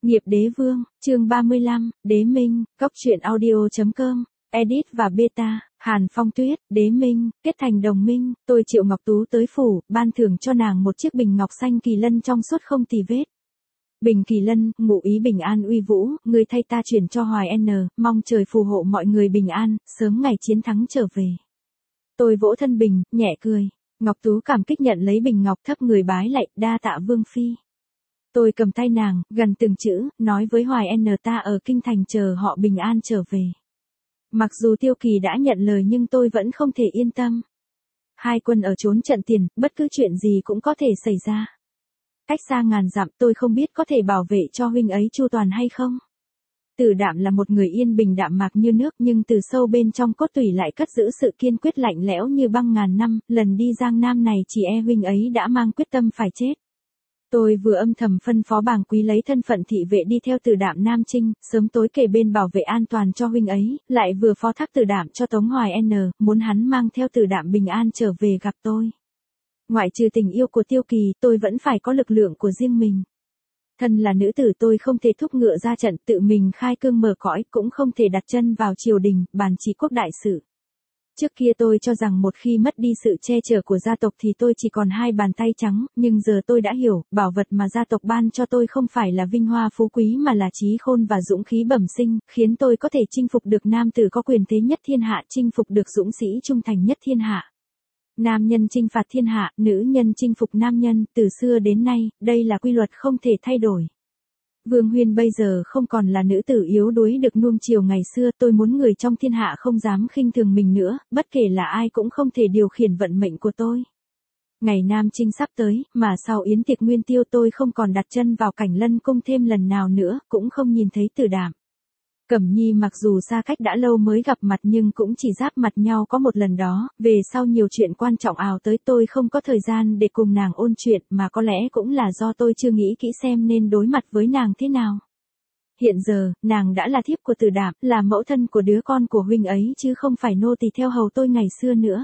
Nghiệp đế vương, chương 35, đế minh, góc truyện audio.com, edit và beta, Hàn Phong Tuyết, đế minh, kết thành đồng minh, tôi Triệu Ngọc Tú tới phủ, ban thưởng cho nàng một chiếc bình ngọc xanh kỳ lân trong suốt không tì vết. Bình kỳ lân, ngụ ý bình an uy vũ, người thay ta chuyển cho Hoài N, mong trời phù hộ mọi người bình an, sớm ngày chiến thắng trở về. Tôi vỗ thân bình, nhẹ cười. Ngọc Tú cảm kích nhận lấy bình ngọc, thấp người bái lạy, đa tạ vương phi. Tôi cầm tay nàng, gần từng chữ, nói với Hoài N ta ở kinh thành chờ họ bình an trở về. Mặc dù Tiêu Kỳ đã nhận lời nhưng tôi vẫn không thể yên tâm. Hai quân ở trốn trận tiền, bất cứ chuyện gì cũng có thể xảy ra. Cách xa ngàn dặm, tôi không biết có thể bảo vệ cho huynh ấy chu toàn hay không. Tử Đạm là một người yên bình đạm mạc như nước, nhưng từ sâu bên trong cốt tủy lại cất giữ sự kiên quyết lạnh lẽo như băng ngàn năm. Lần đi Giang Nam này chỉ e huynh ấy đã mang quyết tâm phải chết. Tôi vừa âm thầm phân phó Bàng Quý lấy thân phận thị vệ đi theo Tử Đạm Nam Chinh, sớm tối kề bên bảo vệ an toàn cho huynh ấy, lại vừa phó thác Tử Đạm cho Tống Hoài N, muốn hắn mang theo Tử Đạm bình an trở về gặp tôi. Ngoại trừ tình yêu của Tiêu Kỳ, tôi vẫn phải có lực lượng của riêng mình. Thân là nữ tử, tôi không thể thúc ngựa ra trận tự mình khai cương mở cõi, cũng không thể đặt chân vào triều đình, bàn trị quốc đại sự. Trước kia tôi cho rằng một khi mất đi sự che chở của gia tộc thì tôi chỉ còn hai bàn tay trắng, nhưng giờ tôi đã hiểu, bảo vật mà gia tộc ban cho tôi không phải là vinh hoa phú quý mà là trí khôn và dũng khí bẩm sinh, khiến tôi có thể chinh phục được nam tử có quyền thế nhất thiên hạ, chinh phục được dũng sĩ trung thành nhất thiên hạ. Nam nhân chinh phạt thiên hạ, nữ nhân chinh phục nam nhân, từ xưa đến nay, đây là quy luật không thể thay đổi. Vương Huyên bây giờ không còn là nữ tử yếu đuối được nuông chiều ngày xưa, tôi muốn người trong thiên hạ không dám khinh thường mình nữa, bất kể là ai cũng không thể điều khiển vận mệnh của tôi. Ngày Nam Chinh sắp tới, mà sau yến tiệc nguyên tiêu tôi không còn đặt chân vào Cảnh Lân cung thêm lần nào nữa, cũng không nhìn thấy Tử Đạm. Cẩm Nhi mặc dù xa cách đã lâu mới gặp mặt nhưng cũng chỉ giáp mặt nhau có một lần đó, về sau nhiều chuyện quan trọng ào tới tôi không có thời gian để cùng nàng ôn chuyện, mà có lẽ cũng là do tôi chưa nghĩ kỹ xem nên đối mặt với nàng thế nào. Hiện giờ, nàng đã là thiếp của Tử Đạm, là mẫu thân của đứa con của huynh ấy chứ không phải nô tỳ theo hầu tôi ngày xưa nữa.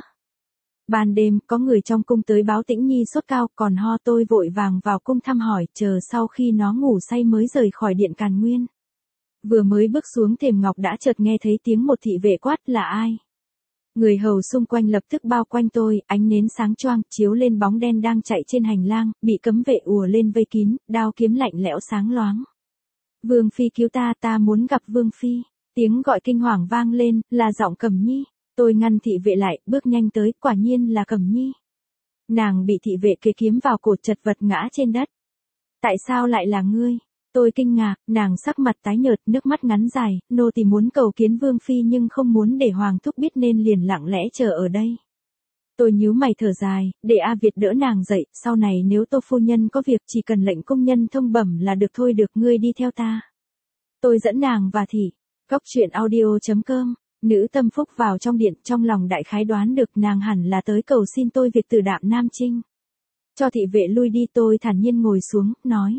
Ban đêm, có người trong cung tới báo Tĩnh Nhi sốt cao, còn ho, tôi vội vàng vào cung thăm hỏi, chờ sau khi nó ngủ say mới rời khỏi điện Càn Nguyên. Vừa mới bước xuống thềm ngọc đã chợt nghe thấy tiếng một thị vệ quát, là ai? Người hầu xung quanh lập tức bao quanh tôi, ánh nến sáng choang chiếu lên bóng đen đang chạy trên hành lang, bị cấm vệ ùa lên vây kín, đao kiếm lạnh lẽo sáng loáng. Vương phi cứu ta, ta muốn gặp Vương phi. Tiếng gọi kinh hoàng vang lên, là giọng Cẩm Nhi. Tôi ngăn thị vệ lại, bước nhanh tới, quả nhiên là Cẩm Nhi. Nàng bị thị vệ kề kiếm vào cổ, chật vật ngã trên đất. Tại sao lại là ngươi? Tôi kinh ngạc, nàng sắc mặt tái nhợt, nước mắt ngắn dài, nô tỳ muốn cầu kiến Vương phi nhưng không muốn để Hoàng thúc biết nên liền lặng lẽ chờ ở đây. Tôi nhíu mày thở dài, để A Việt đỡ nàng dậy, sau này nếu Tô phu nhân có việc chỉ cần lệnh công nhân thông bẩm là được thôi, được, ngươi đi theo ta. Tôi dẫn nàng và thị. Góc truyện audio.com, nữ tâm phúc vào trong điện, trong lòng đại khái đoán được nàng hẳn là tới cầu xin tôi việc Tử Đạm Nam Chinh. Cho thị vệ lui đi, tôi thản nhiên ngồi xuống, nói.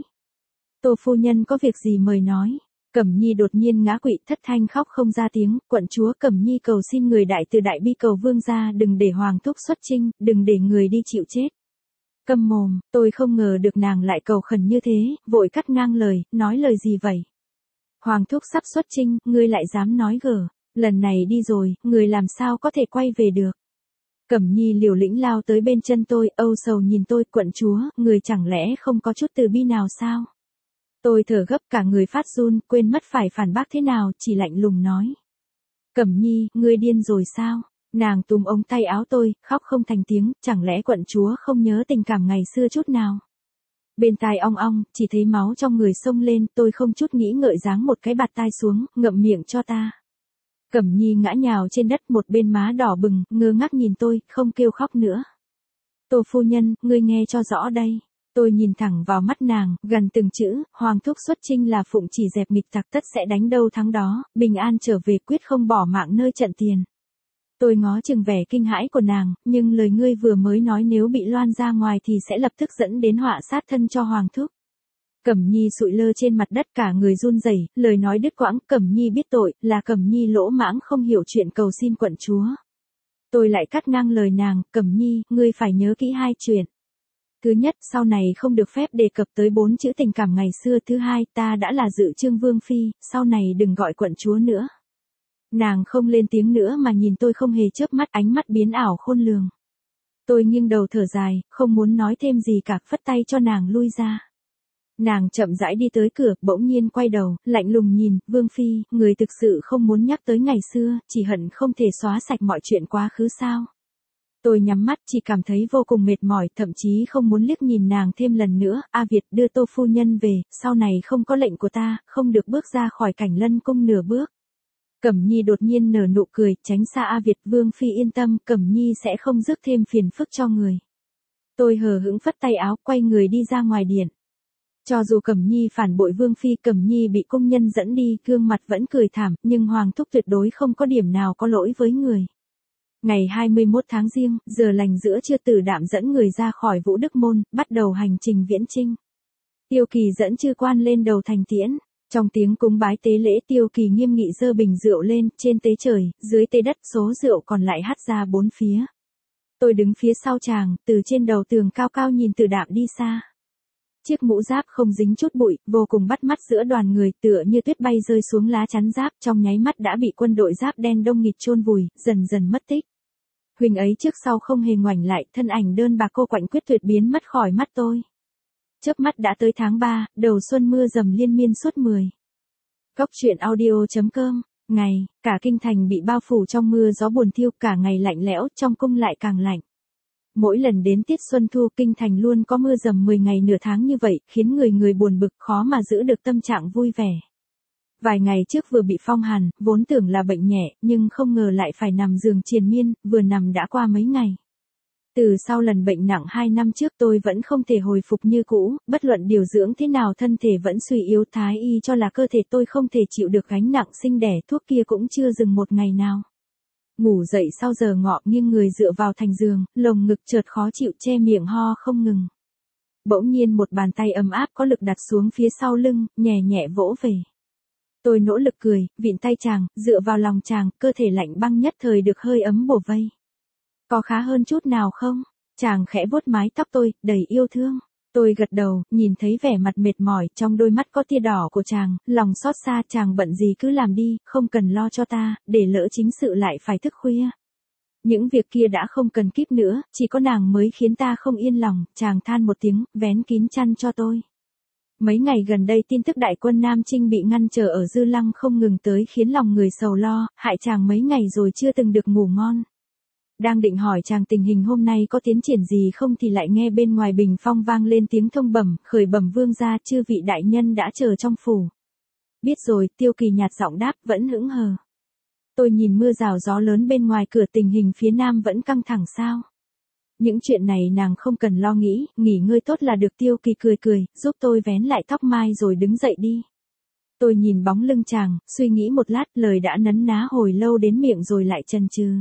Tô phu nhân có việc gì mời nói. Cẩm Nhi đột nhiên ngã quỵ, thất thanh khóc không ra tiếng, quận chúa Cẩm Nhi cầu xin người đại từ đại bi cầu vương gia đừng để Hoàng thúc xuất chinh, đừng để người đi chịu chết. Câm mồm, tôi không ngờ được nàng lại cầu khẩn như thế, vội cắt ngang lời, nói lời gì vậy? Hoàng thúc sắp xuất chinh, ngươi lại dám nói gở, lần này đi rồi, người làm sao có thể quay về được. Cẩm Nhi liều lĩnh lao tới bên chân tôi, âu sầu nhìn tôi, quận chúa, người chẳng lẽ không có chút từ bi nào sao? Tôi thở gấp cả người phát run, quên mất phải phản bác thế nào, chỉ lạnh lùng nói. Cẩm Nhi, ngươi điên rồi sao? Nàng túm ống tay áo tôi, khóc không thành tiếng, chẳng lẽ quận chúa không nhớ tình cảm ngày xưa chút nào? Bên tai ong ong, chỉ thấy máu trong người sông lên, tôi không chút nghĩ ngợi giáng một cái bạt tai xuống, ngậm miệng cho ta. Cẩm Nhi ngã nhào trên đất, một bên má đỏ bừng, ngơ ngác nhìn tôi, không kêu khóc nữa. Tô phu nhân, ngươi nghe cho rõ đây. Tôi nhìn thẳng vào mắt nàng, gần từng chữ, Hoàng thúc xuất chinh là phụng chỉ dẹp nghịch tặc, tất sẽ đánh đâu thắng đó, bình an trở về, quyết không bỏ mạng nơi trận tiền. Tôi ngó chừng vẻ kinh hãi của nàng, nhưng lời ngươi vừa mới nói nếu bị loan ra ngoài thì sẽ lập tức dẫn đến họa sát thân cho Hoàng thúc. Cẩm Nhi sụi lơ trên mặt đất, cả người run rẩy, lời nói đứt quãng. Cẩm Nhi biết tội, là Cẩm Nhi lỗ mãng không hiểu chuyện cầu xin quận chúa. Tôi lại cắt ngang lời nàng, Cẩm Nhi, ngươi phải nhớ kỹ hai chuyện. Thứ nhất, sau này không được phép đề cập tới 4 chữ tình cảm ngày xưa. Thứ hai, ta đã là Dự Trương Vương Phi, sau này đừng gọi quận chúa nữa. Nàng không lên tiếng nữa mà nhìn tôi không hề chớp mắt, ánh mắt biến ảo khôn lường. Tôi nghiêng đầu thở dài, không muốn nói thêm gì cả, phất tay cho nàng lui ra. Nàng chậm rãi đi tới cửa, bỗng nhiên quay đầu, lạnh lùng nhìn, Vương Phi, người thực sự không muốn nhắc tới ngày xưa, chỉ hận không thể xóa sạch mọi chuyện quá khứ sao? Tôi nhắm mắt, chỉ cảm thấy vô cùng mệt mỏi, thậm chí không muốn liếc nhìn nàng thêm lần nữa. A Việt, đưa Tô phu nhân về, sau này không có lệnh của ta, không được bước ra khỏi cảnh Lân cung nửa bước. Cẩm Nhi đột nhiên nở nụ cười, tránh xa A Việt. Vương Phi yên tâm, Cẩm Nhi sẽ không rước thêm phiền phức cho người. Tôi hờ hững phất tay áo, quay người đi ra ngoài điện. Cho dù Cẩm Nhi phản bội Vương Phi, Cẩm Nhi bị công nhân dẫn đi, gương mặt vẫn cười thảm, nhưng Hoàng thúc tuyệt đối không có điểm nào có lỗi với người. Ngày 21 tháng Giêng, giờ lành giữa trưa, Tử Đạm dẫn người ra khỏi Vũ Đức Môn, bắt đầu hành trình viễn chinh. Tiêu Kỳ dẫn chư quan lên đầu thành tiễn. Trong tiếng cúng bái tế lễ, Tiêu Kỳ nghiêm nghị giơ bình rượu lên, trên tế trời, dưới tế đất, số rượu còn lại hắt ra bốn phía. Tôi đứng phía sau chàng, từ trên đầu tường cao cao nhìn Tử Đạm đi xa. Chiếc mũ giáp không dính chút bụi, vô cùng bắt mắt giữa đoàn người, tựa như tuyết bay rơi xuống lá chắn giáp, trong nháy mắt đã bị quân đội giáp đen đông nghịt chôn vùi, dần dần mất tích. Huynh ấy trước sau không hề ngoảnh lại, thân ảnh đơn bạc cô quạnh quyết tuyệt biến mất khỏi mắt tôi. Chớp mắt đã tới tháng 3, đầu xuân mưa dầm liên miên suốt 10. Góc truyện audio.com. Ngày, cả kinh thành bị bao phủ trong mưa gió buồn thiêu, cả ngày lạnh lẽo, trong cung lại càng lạnh. Mỗi lần đến tiết xuân thu, kinh thành luôn có mưa dầm 10 ngày nửa tháng như vậy, khiến người buồn bực, khó mà giữ được tâm trạng vui vẻ. Vài ngày trước vừa bị phong hàn, vốn tưởng là bệnh nhẹ, nhưng không ngờ lại phải nằm giường triền miên, vừa nằm đã qua mấy ngày. Từ sau lần bệnh nặng 2 năm trước, tôi vẫn không thể hồi phục như cũ, bất luận điều dưỡng thế nào thân thể vẫn suy yếu, thái y cho là cơ thể tôi không thể chịu được gánh nặng sinh đẻ, thuốc kia cũng chưa dừng một ngày nào. Ngủ dậy sau giờ ngọ, nghiêng người dựa vào thành giường, lồng ngực chợt khó chịu, che miệng ho không ngừng. Bỗng nhiên một bàn tay ấm áp có lực đặt xuống phía sau lưng, nhẹ nhẹ vỗ về. Tôi nỗ lực cười, vịn tay chàng, dựa vào lòng chàng, cơ thể lạnh băng nhất thời được hơi ấm bổ vây. Có khá hơn chút nào không? Chàng khẽ vuốt mái tóc tôi, đầy yêu thương. Tôi gật đầu, nhìn thấy vẻ mặt mệt mỏi, trong đôi mắt có tia đỏ của chàng, lòng xót xa, chàng bận gì cứ làm đi, không cần lo cho ta, để lỡ chính sự lại phải thức khuya. Những việc kia đã không cần kíp nữa, chỉ có nàng mới khiến ta không yên lòng, chàng than một tiếng, vén kín chăn cho tôi. Mấy ngày gần đây tin tức đại quân Nam Chinh bị ngăn trở ở Dư Lăng không ngừng tới khiến lòng người sầu lo, hại chàng mấy ngày rồi chưa từng được ngủ ngon. Đang định hỏi chàng tình hình hôm nay có tiến triển gì không thì lại nghe bên ngoài bình phong vang lên tiếng thông bẩm, khởi bẩm vương gia, chư vị đại nhân đã chờ trong phủ. Biết rồi, Tiêu Kỳ nhạt giọng đáp, vẫn hững hờ. Tôi nhìn mưa rào gió lớn bên ngoài cửa, tình hình phía nam vẫn căng thẳng sao? Những chuyện này nàng không cần lo nghĩ, nghỉ ngơi tốt là được. Tiêu Kỳ cười cười, giúp tôi vén lại tóc mai rồi đứng dậy đi. Tôi nhìn bóng lưng chàng, suy nghĩ một lát, lời đã nấn ná hồi lâu đến miệng rồi lại chần chừ.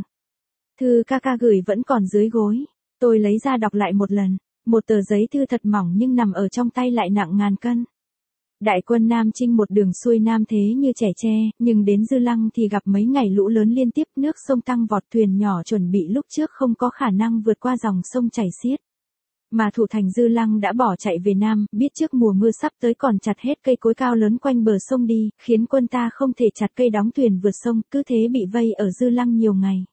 Thư ca ca gửi vẫn còn dưới gối. Tôi lấy ra đọc lại một lần. Một tờ giấy thư thật mỏng nhưng nằm ở trong tay lại nặng ngàn cân. Đại quân Nam Chinh một đường xuôi nam thế như trẻ tre, nhưng đến Dư Lăng thì gặp mấy ngày lũ lớn liên tiếp, nước sông tăng vọt, thuyền nhỏ chuẩn bị lúc trước không có khả năng vượt qua dòng sông chảy xiết. Mà thủ thành Dư Lăng đã bỏ chạy về Nam, biết trước mùa mưa sắp tới còn chặt hết cây cối cao lớn quanh bờ sông đi, khiến quân ta không thể chặt cây đóng thuyền vượt sông, cứ thế bị vây ở Dư Lăng nhiều ngày.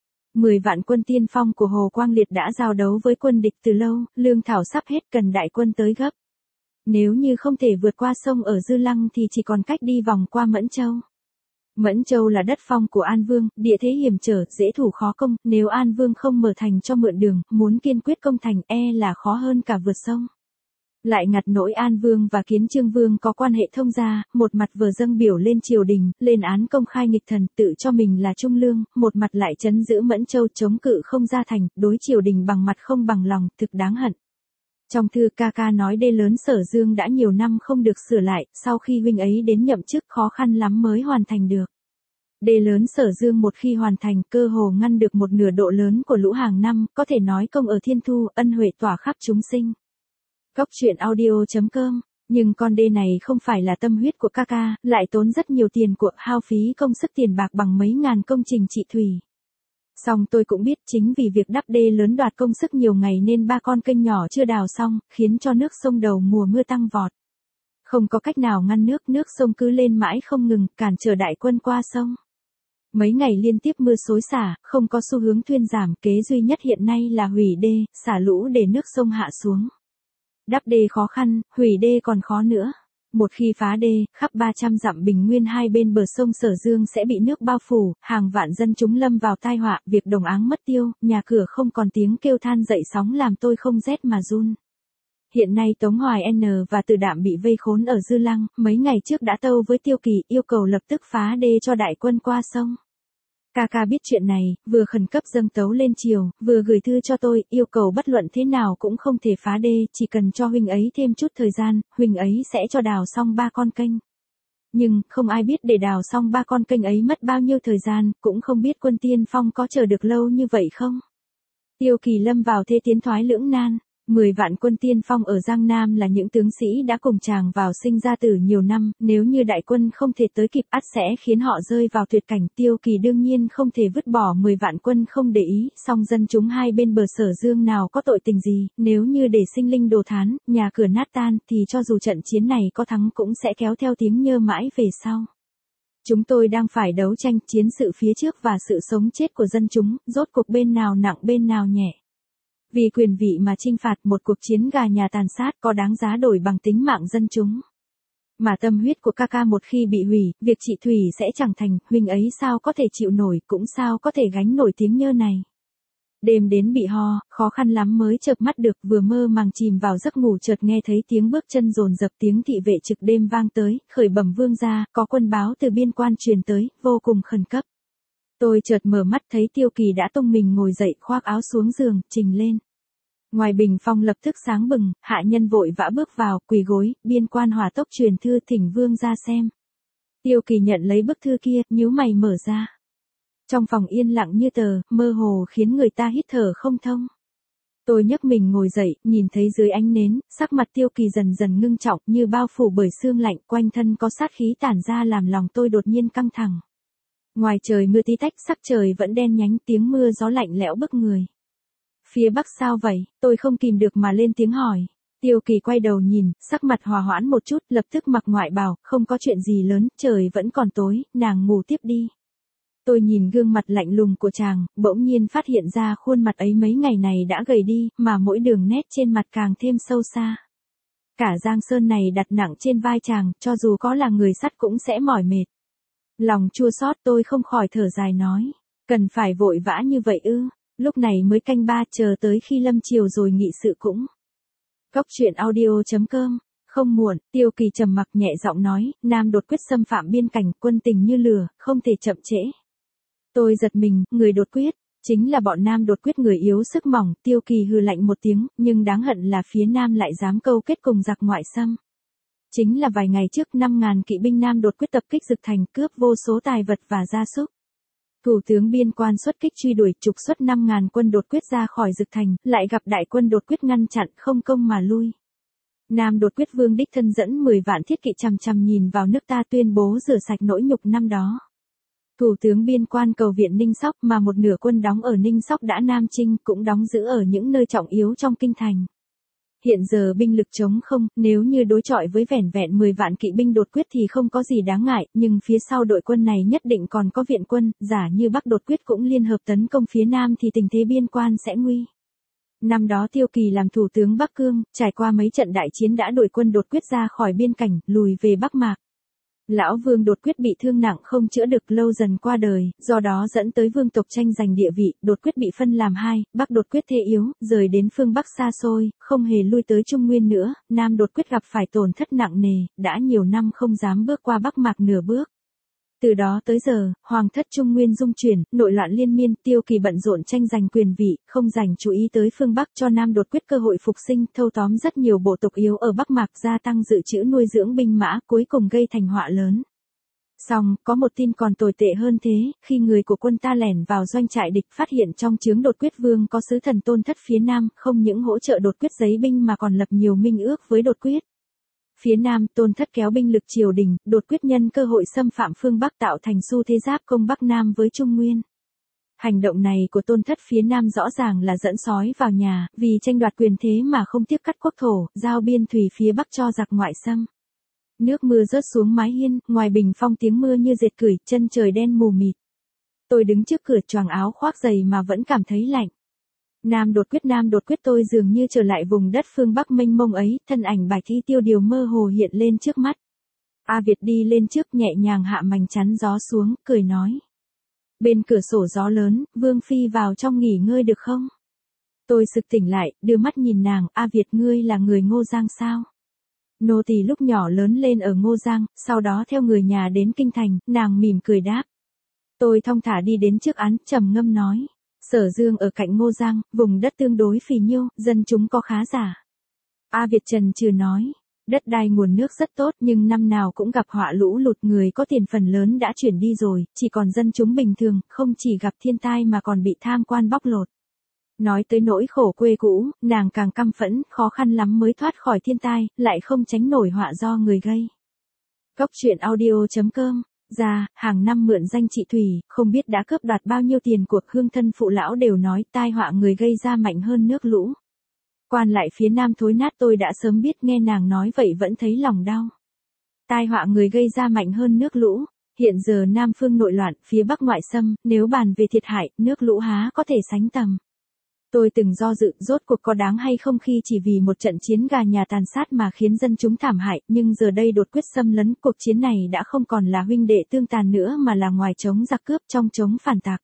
10 vạn quân tiên phong của Hồ Quang Liệt đã giao đấu với quân địch từ lâu, lương thảo sắp hết, cần đại quân tới gấp. Nếu như không thể vượt qua sông ở Dư Lăng thì chỉ còn cách đi vòng qua Mẫn Châu. Mẫn Châu là đất phong của An Vương, địa thế hiểm trở, dễ thủ khó công, nếu An Vương không mở thành cho mượn đường, muốn kiên quyết công thành là khó hơn cả vượt sông. Lại ngặt nỗi An Vương và Kiến Chương Vương có quan hệ thông gia, một mặt vừa dâng biểu lên triều đình, lên án công khai nghịch thần, tự cho mình là trung lương, một mặt lại trấn giữ Mẫn Châu chống cự không ra thành, đối triều đình bằng mặt không bằng lòng, thực đáng hận. Trong thư ca ca nói đê lớn Sở Dương đã nhiều năm không được sửa lại, sau khi huynh ấy đến nhậm chức khó khăn lắm mới hoàn thành được. Đê lớn Sở Dương một khi hoàn thành, cơ hồ ngăn được một nửa độ lớn của lũ hàng năm, có thể nói công ở thiên thu, ân huệ tỏa khắp chúng sinh. Góc truyện audio.com. Nhưng con đê này không phải là tâm huyết của ca ca, lại tốn rất nhiều tiền của, hao phí công sức tiền bạc bằng mấy ngàn công trình trị thủy. Song tôi cũng biết chính vì việc đắp đê lớn đoạt công sức nhiều ngày nên 3 con kênh nhỏ chưa đào xong, khiến cho nước sông đầu mùa mưa tăng vọt. Không có cách nào ngăn nước sông cứ lên mãi không ngừng, cản trở đại quân qua sông. Mấy ngày liên tiếp mưa xối xả, không có xu hướng thuyên giảm, kế duy nhất hiện nay là hủy đê, xả lũ để nước sông hạ xuống. Đắp đê khó khăn, hủy đê còn khó nữa. Một khi phá đê, khắp 300 dặm bình nguyên hai bên bờ sông Sở Dương sẽ bị nước bao phủ, hàng vạn dân chúng lâm vào tai họa, việc đồng áng mất tiêu, nhà cửa không còn tiếng kêu than dậy sóng làm tôi không rét mà run. Hiện nay Tống Hoài N và Từ Đạm bị vây khốn ở Dư Lăng, mấy ngày trước đã tâu với Tiêu Kỳ yêu cầu lập tức phá đê cho đại quân qua sông. Ca biết chuyện này, vừa khẩn cấp dâng tấu lên triều, vừa gửi thư cho tôi, yêu cầu bất luận thế nào cũng không thể phá đê, chỉ cần cho huynh ấy thêm chút thời gian, huynh ấy sẽ cho đào xong 3 con kênh. Nhưng, không ai biết để đào xong 3 con kênh ấy mất bao nhiêu thời gian, cũng không biết quân Tiên Phong có chờ được lâu như vậy không. Tiêu Kỳ lâm vào thế tiến thoái lưỡng nan. 10 vạn quân Tiên Phong ở Giang Nam là những tướng sĩ đã cùng chàng vào sinh ra tử nhiều năm, nếu như đại quân không thể tới kịp ắt sẽ khiến họ rơi vào tuyệt cảnh. Tiêu Kỳ đương nhiên không thể vứt bỏ 10 vạn quân không để ý, song dân chúng hai bên bờ Sở Dương nào có tội tình gì, nếu như để sinh linh đồ thán, nhà cửa nát tan, thì cho dù trận chiến này có thắng cũng sẽ kéo theo tiếng nhơ mãi về sau. Chúng tôi đang phải đấu tranh chiến sự phía trước và sự sống chết của dân chúng, rốt cuộc bên nào nặng bên nào nhẹ. Vì quyền vị mà chinh phạt một cuộc chiến gà nhà tàn sát có đáng giá đổi bằng tính mạng dân chúng. Mà tâm huyết của ca một khi bị hủy, việc trị thủy sẽ chẳng thành, huynh ấy sao có thể chịu nổi, cũng sao có thể gánh nổi tiếng nhơ này. Đêm đến bị ho, khó khăn lắm mới chợp mắt được, vừa mơ màng chìm vào giấc ngủ chợt nghe thấy tiếng bước chân dồn dập, tiếng thị vệ trực đêm vang tới, khởi bẩm vương gia, có quân báo từ biên quan truyền tới, vô cùng khẩn cấp. Tôi chợt mở mắt thấy Tiêu Kỳ đã tung mình ngồi dậy, khoác áo xuống giường, trình lên. Ngoài bình phong lập tức sáng bừng, hạ nhân vội vã bước vào, quỳ gối, biên quan hỏa tốc truyền thư thỉnh vương ra xem. Tiêu Kỳ nhận lấy bức thư kia, nhíu mày mở ra. Trong phòng yên lặng như tờ, mơ hồ khiến người ta hít thở không thông. Tôi nhấc mình ngồi dậy, nhìn thấy dưới ánh nến, sắc mặt Tiêu Kỳ dần dần ngưng trọng như bao phủ bởi sương lạnh, quanh thân có sát khí tản ra làm lòng tôi đột nhiên căng thẳng. Ngoài trời mưa tí tách, sắc trời vẫn đen nhánh, tiếng mưa gió lạnh lẽo bức người. Phía bắc sao vậy, tôi không kìm được mà lên tiếng hỏi. Tiêu Kỳ quay đầu nhìn, sắc mặt hòa hoãn một chút, lập tức mặc ngoại bào, không có chuyện gì lớn, trời vẫn còn tối, nàng ngủ tiếp đi. Tôi nhìn gương mặt lạnh lùng của chàng, bỗng nhiên phát hiện ra khuôn mặt ấy mấy ngày này đã gầy đi, mà mỗi đường nét trên mặt càng thêm sâu xa. Cả giang sơn này đặt nặng trên vai chàng, cho dù có là người sắt cũng sẽ mỏi mệt. Lòng chua xót tôi không khỏi thở dài nói, cần phải vội vã như vậy ư, lúc này mới canh 3 chờ tới khi lâm chiều rồi nghị sự cũng. Góc truyện audio.com, không muộn, Tiêu Kỳ trầm mặc nhẹ giọng nói, Nam đột quyết xâm phạm biên cảnh, quân tình như lửa, không thể chậm trễ. Tôi giật mình, người đột quyết, chính là bọn Nam đột quyết người yếu sức mỏng, Tiêu Kỳ hừ lạnh một tiếng, nhưng đáng hận là phía Nam lại dám câu kết cùng giặc ngoại xâm. Chính là vài ngày trước 5.000 kỵ binh Nam đột quyết tập kích Dực Thành, cướp vô số tài vật và gia súc. Thủ tướng biên quan xuất kích truy đuổi, trục xuất 5.000 quân đột quyết ra khỏi Dực Thành, lại gặp đại quân đột quyết ngăn chặn, không công mà lui. Nam đột quyết vương đích thân dẫn 10 vạn thiết kỵ chằm chằm nhìn vào nước ta tuyên bố rửa sạch nỗi nhục năm đó. Thủ tướng biên quan cầu viện Ninh Sóc mà một nửa quân đóng ở Ninh Sóc đã Nam Chinh cũng đóng giữ ở những nơi trọng yếu trong kinh thành. Hiện giờ binh lực trống không, nếu như đối chọi với vẻn vẹn 10 vạn kỵ binh đột quyết thì không có gì đáng ngại, nhưng phía sau đội quân này nhất định còn có viện quân, giả như Bắc đột quyết cũng liên hợp tấn công phía Nam thì tình thế biên quan sẽ nguy. Năm đó Tiêu Kỳ làm thủ tướng Bắc Cương, trải qua mấy trận đại chiến đã đuổi quân đột quyết ra khỏi biên cảnh, lùi về Bắc Mạc. Lão vương đột quyết bị thương nặng không chữa được, lâu dần qua đời, do đó dẫn tới vương tộc tranh giành địa vị, đột quyết bị phân làm hai, Bắc đột quyết thế yếu, rời đến phương Bắc xa xôi, không hề lui tới Trung Nguyên nữa, Nam đột quyết gặp phải tổn thất nặng nề, đã nhiều năm không dám bước qua Bắc Mạc nửa bước. Từ đó tới giờ, hoàng thất Trung Nguyên dung chuyển, nội loạn liên miên, Tiêu Kỳ bận rộn tranh giành quyền vị, không dành chú ý tới phương Bắc cho Nam đột quyết cơ hội phục sinh, thâu tóm rất nhiều bộ tộc yếu ở Bắc Mạc, gia tăng dự trữ nuôi dưỡng binh mã, cuối cùng gây thành họa lớn. Song, có một tin còn tồi tệ hơn thế, khi người của quân ta lẻn vào doanh trại địch phát hiện trong trướng đột quyết vương có sứ thần Tôn Thất phía Nam, không những hỗ trợ đột quyết giấy binh mà còn lập nhiều minh ước với đột quyết. Phía Nam, Tôn Thất kéo binh lực triều đình, đột quyết nhân cơ hội xâm phạm phương Bắc tạo thành xu thế giáp công Bắc Nam với Trung Nguyên. Hành động này của Tôn Thất phía Nam rõ ràng là dẫn sói vào nhà, vì tranh đoạt quyền thế mà không tiếc cắt quốc thổ, giao biên thủy phía Bắc cho giặc ngoại xâm. Nước mưa rớt xuống mái hiên, ngoài bình phong tiếng mưa như dệt cửi, chân trời đen mù mịt. Tôi đứng trước cửa choàng áo khoác dày mà vẫn cảm thấy lạnh. Nam đột quyết, tôi dường như trở lại vùng đất phương Bắc mênh mông ấy, thân ảnh Bạch Y Tiêu Điều mơ hồ hiện lên trước mắt. A Việt đi lên trước nhẹ nhàng hạ mảnh chắn gió xuống, cười nói. Bên cửa sổ gió lớn, Vương Phi vào trong nghỉ ngơi được không? Tôi sực tỉnh lại, đưa mắt nhìn nàng, A Việt ngươi là người Ngô Giang sao? Nô tỳ lúc nhỏ lớn lên ở Ngô Giang, sau đó theo người nhà đến Kinh Thành, nàng mỉm cười đáp. Tôi thong thả đi đến trước án, trầm ngâm nói. Sở Dương ở cạnh Ngô Giang, vùng đất tương đối phì nhiêu, dân chúng có khá giả. A Việt trần trừ nói. Đất đai nguồn nước rất tốt nhưng năm nào cũng gặp họa lũ lụt, người có tiền phần lớn đã chuyển đi rồi, chỉ còn dân chúng bình thường, không chỉ gặp thiên tai mà còn bị tham quan bóc lột. Nói tới nỗi khổ quê cũ, nàng càng căm phẫn, khó khăn lắm mới thoát khỏi thiên tai, lại không tránh nổi họa do người gây. Góc truyện audio.com. Ra, hàng năm mượn danh chị Thủy, không biết đã cướp đoạt bao nhiêu tiền của hương thân phụ lão đều nói tai họa người gây ra mạnh hơn nước lũ. Quan lại phía Nam thối nát tôi đã sớm biết, nghe nàng nói vậy vẫn thấy lòng đau. Tai họa người gây ra mạnh hơn nước lũ. Hiện giờ Nam phương nội loạn, phía Bắc ngoại xâm, nếu bàn về thiệt hại, nước lũ há có thể sánh tầm. Tôi từng do dự rốt cuộc có đáng hay không khi chỉ vì một trận chiến gà nhà tàn sát mà khiến dân chúng thảm hại, nhưng giờ đây đột quyết xâm lấn, cuộc chiến này đã không còn là huynh đệ tương tàn nữa mà là ngoài chống giặc cướp trong chống phản tặc.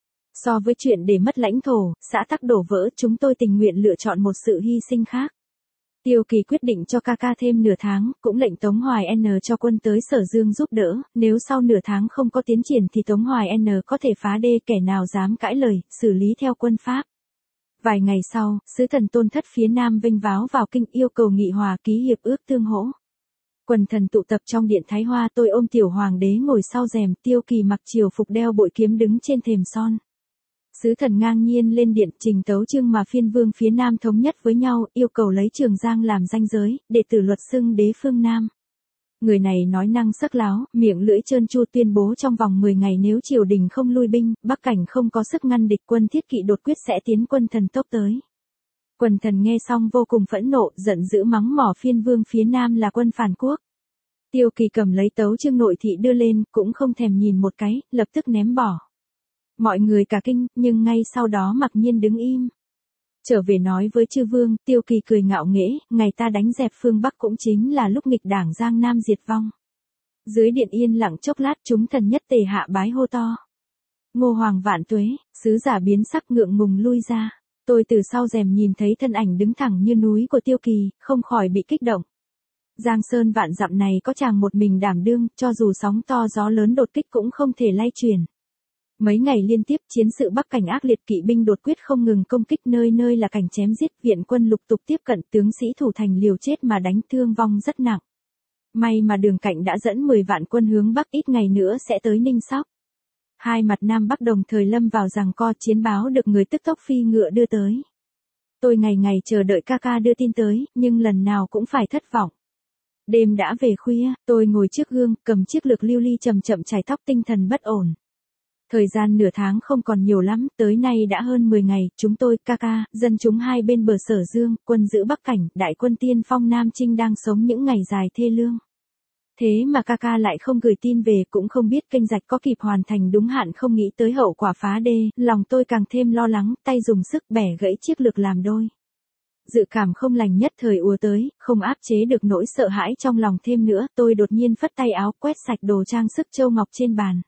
So với chuyện để mất lãnh thổ, xã tắc đổ vỡ, chúng tôi tình nguyện lựa chọn một sự hy sinh khác. Tiêu Kỳ quyết định cho ca ca thêm nửa tháng, cũng lệnh Tống Hoài N cho quân tới Sở Dương giúp đỡ, nếu sau nửa tháng không có tiến triển thì Tống Hoài N có thể phá đê, kẻ nào dám cãi lời, xử lý theo quân pháp. Vài ngày sau, sứ thần Tôn Thất phía Nam vênh váo vào kinh yêu cầu nghị hòa ký hiệp ước tương hỗ. Quần thần tụ tập trong điện Thái Hoa, tôi ôm tiểu hoàng đế ngồi sau rèm, Tiêu Kỳ mặc triều phục đeo bội kiếm đứng trên thềm son. Sứ thần ngang nhiên lên điện trình tấu chương mà phiên vương phía Nam thống nhất với nhau, yêu cầu lấy Trường Giang làm ranh giới, để tử luật xưng đế phương Nam. Người này nói năng sắc láo, miệng lưỡi trơn tru tuyên bố trong vòng 10 ngày nếu triều đình không lui binh, Bắc cảnh không có sức ngăn địch, quân Thiết Kỵ đột quyết sẽ tiến quân thần tốc tới. Quần thần nghe xong vô cùng phẫn nộ, giận dữ mắng mỏ phiên vương phía Nam là quân phản quốc. Tiêu Kỳ cầm lấy tấu chương nội thị đưa lên, cũng không thèm nhìn một cái, lập tức ném bỏ. Mọi người cả kinh, nhưng ngay sau đó mặc nhiên đứng im. Trở về nói với chư vương, Tiêu Kỳ cười ngạo nghễ, ngày ta đánh dẹp phương Bắc cũng chính là lúc nghịch đảng Giang Nam diệt vong. Dưới điện yên lặng chốc lát, chúng thần nhất tề hạ bái hô to. Ngô Hoàng vạn tuế, sứ giả biến sắc ngượng ngùng lui ra. Tôi từ sau rèm nhìn thấy thân ảnh đứng thẳng như núi của Tiêu Kỳ, không khỏi bị kích động. Giang Sơn vạn dặm này có chàng một mình đảm đương, cho dù sóng to gió lớn đột kích cũng không thể lay chuyển. Mấy ngày liên tiếp chiến sự Bắc cảnh ác liệt, kỵ binh đột quyết không ngừng công kích, nơi nơi là cảnh chém giết, viện quân lục tục tiếp cận, tướng sĩ thủ thành liều chết mà đánh, thương vong rất nặng. May mà Đường Cảnh đã dẫn 10 vạn quân hướng Bắc, ít ngày nữa sẽ tới Ninh Sóc. Hai mặt Nam Bắc đồng thời lâm vào giằng co, chiến báo được người tức tốc phi ngựa đưa tới. Tôi ngày ngày chờ đợi ca ca đưa tin tới, nhưng lần nào cũng phải thất vọng. Đêm đã về khuya, tôi ngồi trước gương, cầm chiếc lược lưu ly chậm chậm chải tóc, tinh thần bất ổn. Thời gian nửa tháng không còn nhiều lắm, tới nay đã hơn 10 ngày, chúng tôi, ca ca, dân chúng hai bên bờ Sở Dương, quân giữ Bắc cảnh, đại quân tiên phong Nam Trinh đang sống những ngày dài thê lương. Thế mà ca ca lại không gửi tin về, cũng không biết kênh rạch có kịp hoàn thành đúng hạn, không nghĩ tới hậu quả phá đê, lòng tôi càng thêm lo lắng, tay dùng sức bẻ gãy chiếc lược làm đôi. Dự cảm không lành nhất thời ùa tới, không áp chế được nỗi sợ hãi trong lòng thêm nữa, tôi đột nhiên phất tay áo, quét sạch đồ trang sức châu ngọc trên bàn.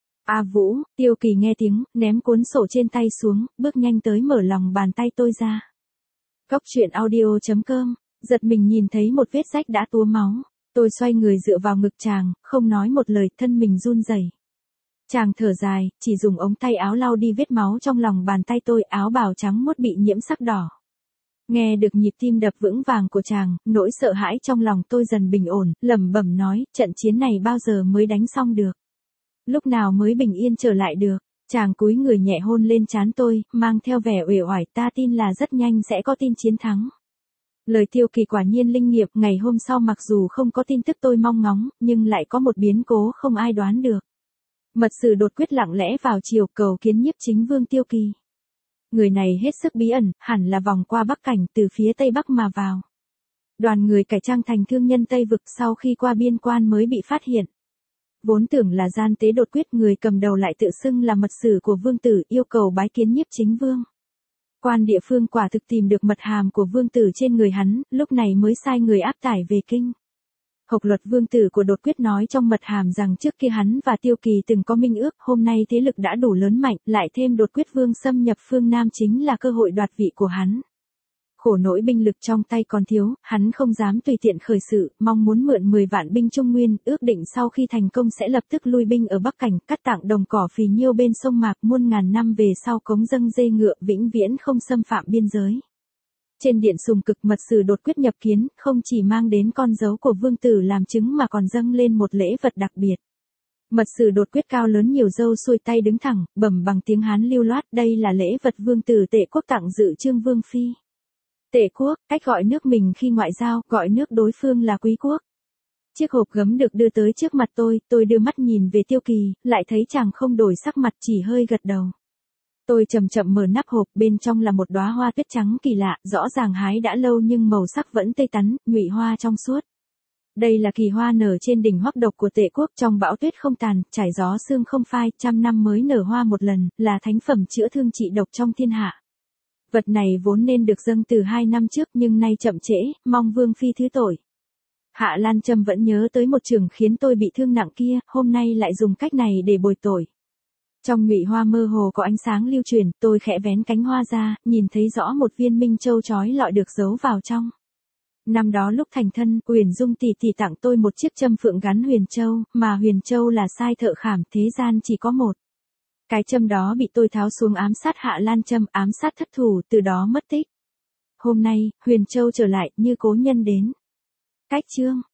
A Vũ, Tiêu Kỳ nghe tiếng, ném cuốn sổ trên tay xuống, bước nhanh tới mở lòng bàn tay tôi ra. Góc truyện audio.com, giật mình nhìn thấy một vết rách đã túa máu. Tôi xoay người dựa vào ngực chàng, không nói một lời, thân mình run rẩy. Chàng thở dài, chỉ dùng ống tay áo lau đi vết máu trong lòng bàn tay tôi, áo bào trắng muốt bị nhiễm sắc đỏ. Nghe được nhịp tim đập vững vàng của chàng, nỗi sợ hãi trong lòng tôi dần bình ổn, lẩm bẩm nói, trận chiến này bao giờ mới đánh xong được? Lúc nào mới bình yên trở lại được? Chàng cúi người nhẹ hôn lên trán tôi, mang theo vẻ uể oải, ta tin là rất nhanh sẽ có tin chiến thắng. Lời Tiêu Kỳ quả nhiên linh nghiệm, ngày hôm sau mặc dù không có tin tức tôi mong ngóng, nhưng lại có một biến cố không ai đoán được. Mật sử đột quyết lặng lẽ vào triều cầu kiến nhiếp chính vương Tiêu Kỳ. Người này hết sức bí ẩn, hẳn là vòng qua Bắc Cảnh từ phía Tây Bắc mà vào. Đoàn người cải trang thành thương nhân Tây Vực sau khi qua biên quan mới bị phát hiện. Vốn tưởng là gian tế đột quyết, người cầm đầu lại tự xưng là mật sử của vương tử, yêu cầu bái kiến nhiếp chính vương. Quan địa phương quả thực tìm được mật hàm của vương tử trên người hắn, lúc này mới sai người áp tải về kinh. Hộc Luật vương tử của đột quyết nói trong mật hàm rằng trước kia hắn và Tiêu Kỳ từng có minh ước, hôm nay thế lực đã đủ lớn mạnh, lại thêm đột quyết vương xâm nhập phương Nam chính là cơ hội đoạt vị của hắn. Khổ nỗi binh lực trong tay còn thiếu, hắn không dám tùy tiện khởi sự, mong muốn mượn 10 vạn binh Trung Nguyên, ước định sau khi thành công sẽ lập tức lui binh ở Bắc Cảnh, cắt tạng đồng cỏ phì nhiêu bên sông Mạc, muôn ngàn năm về sau cống dâng dê ngựa, vĩnh viễn không xâm phạm biên giới. Trên điện Sùng Cực, mật sử đột quyết nhập kiến, không chỉ mang đến con dấu của vương tử làm chứng mà còn dâng lên một lễ vật đặc biệt. Mật sử đột quyết cao lớn nhiều râu xuôi tay đứng thẳng, bẩm bằng tiếng Hán lưu loát, đây là lễ vật vương tử Tệ Quốc tặng dự Trương Vương Phi. Tệ Quốc, cách gọi nước mình khi ngoại giao, gọi nước đối phương là Quý Quốc. Chiếc hộp gấm được đưa tới trước mặt tôi đưa mắt nhìn về Tiêu Kỳ, lại thấy chàng không đổi sắc mặt, chỉ hơi gật đầu. Tôi chậm chậm mở nắp hộp, bên trong là một đóa hoa tuyết trắng kỳ lạ, rõ ràng hái đã lâu nhưng màu sắc vẫn tươi tắn, nhụy hoa trong suốt. Đây là kỳ hoa nở trên đỉnh hoắc độc của Tệ Quốc, trong bão tuyết không tàn, trải gió sương không phai, 100 năm mới nở hoa một lần, là thánh phẩm chữa thương trị độc trong thiên hạ. Vật này vốn nên được dâng từ 2 năm trước nhưng nay chậm trễ, mong Vương Phi thứ tội. Hạ Lan Trâm vẫn nhớ tới một trường khiến tôi bị thương nặng kia, hôm nay lại dùng cách này để bồi tội. Trong nhụy hoa mơ hồ có ánh sáng lưu truyền, tôi khẽ vén cánh hoa ra, nhìn thấy rõ một viên minh châu trói lọi được giấu vào trong. Năm đó lúc thành thân, Huyền Dung tỷ tỷ tặng tôi một chiếc châm phượng gắn huyền châu, mà huyền châu là sai thợ khảm, thế gian chỉ có một. Cái châm đó bị tôi tháo xuống ám sát Hạ Lan Trâm, ám sát thất thủ, từ đó mất tích. Hôm nay, huyền châu trở lại, như cố nhân đến. Cách chương